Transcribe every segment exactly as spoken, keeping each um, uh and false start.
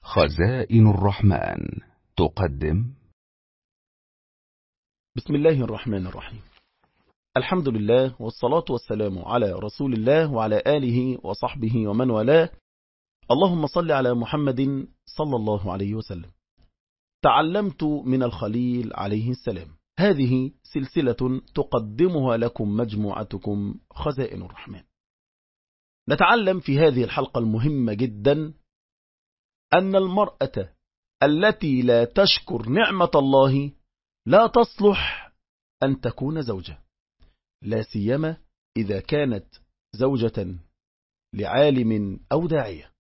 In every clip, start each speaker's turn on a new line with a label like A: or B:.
A: خزائن الرحمن تقدم.
B: بسم الله الرحمن الرحيم. الحمد لله والصلاة والسلام على رسول الله وعلى آله وصحبه ومن والاه. اللهم صل على محمد صلى الله عليه وسلم. تعلمت من الخليل عليه السلام. هذه سلسلة تقدمها لكم مجموعتكم خزائن الرحمن. نتعلم في هذه الحلقة المهمة جدا أن المرأة التي لا تشكر نعمة الله لا تصلح أن تكون زوجة، لا سيما إذا كانت زوجة لعالم أو داعية.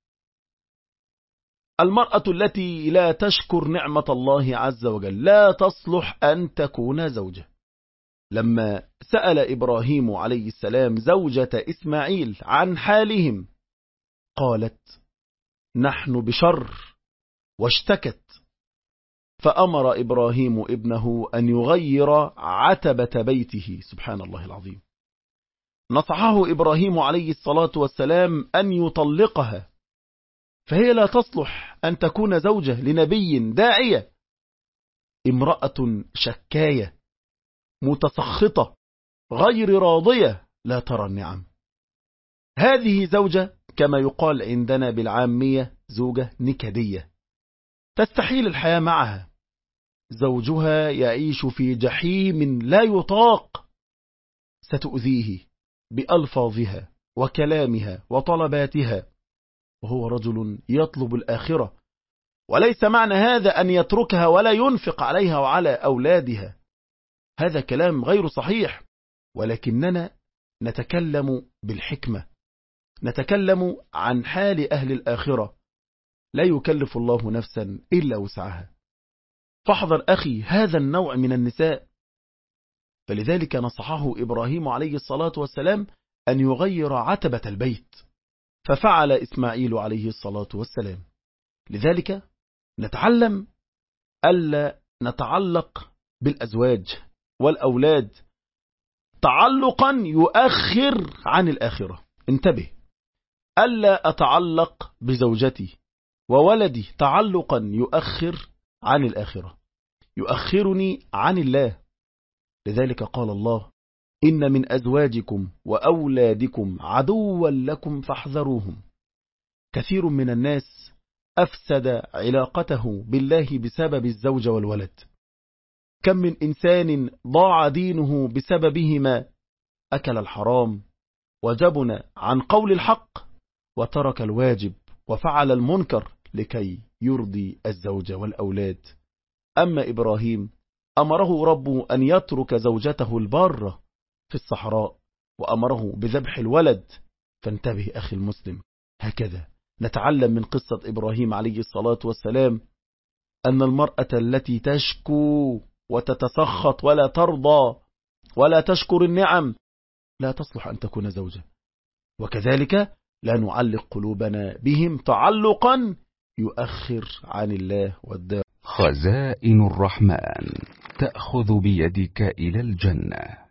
B: المرأة التي لا تشكر نعمة الله عز وجل لا تصلح أن تكون زوجة. لما سأل إبراهيم عليه السلام زوجة إسماعيل عن حالهم قالت: نحن بشر، واشتكت، فأمر إبراهيم ابنه أن يغير عتبة بيته. سبحان الله العظيم. نصحه إبراهيم عليه الصلاة والسلام أن يطلقها، فهي لا تصلح أن تكون زوجة لنبي داعية. امرأة شكاية متسخطة غير راضية لا ترى النعم. هذه زوجة كما يقال عندنا بالعامية زوجة نكدية، تستحيل الحياة معها. زوجها يعيش في جحيم لا يطاق، ستؤذيه بألفاظها وكلامها وطلباتها، وهو رجل يطلب الآخرة. وليس معنى هذا أن يتركها ولا ينفق عليها وعلى أولادها، هذا كلام غير صحيح، ولكننا نتكلم بالحكمة، نتكلم عن حال أهل الآخرة. لا يكلف الله نفسا إلا وسعها. فاحذر أخي هذا النوع من النساء. فلذلك نصحه إبراهيم عليه الصلاة والسلام أن يغير عتبة البيت، ففعل إسماعيل عليه الصلاة والسلام. لذلك نتعلم ألا نتعلق بالأزواج والأولاد تعلقا يؤخر عن الآخرة. انتبه، ألا أتعلق بزوجتي وولدي تعلقا يؤخر عن الآخرة، يؤخرني عن الله. لذلك قال الله: إن من أزواجكم وأولادكم عدوا لكم فاحذروهم. كثير من الناس أفسد علاقته بالله بسبب الزوج والولد. كم من إنسان ضاع دينه بسببهما، أكل الحرام وجبن عن قول الحق وترك الواجب وفعل المنكر لكي يرضي الزوج والأولاد. أما إبراهيم أمره ربه أن يترك زوجته البارة في الصحراء، وأمره بذبح الولد. فانتبه أخي المسلم، هكذا نتعلم من قصة إبراهيم عليه الصلاة والسلام أن المرأة التي تشكو وتتسخط ولا ترضى ولا تشكر النعم لا تصلح أن تكون زوجة. وكذلك لا نعلق قلوبنا بهم تعلقا يؤخر عن الله والدار.
A: خزائن الرحمن تأخذ بيدك إلى الجنة.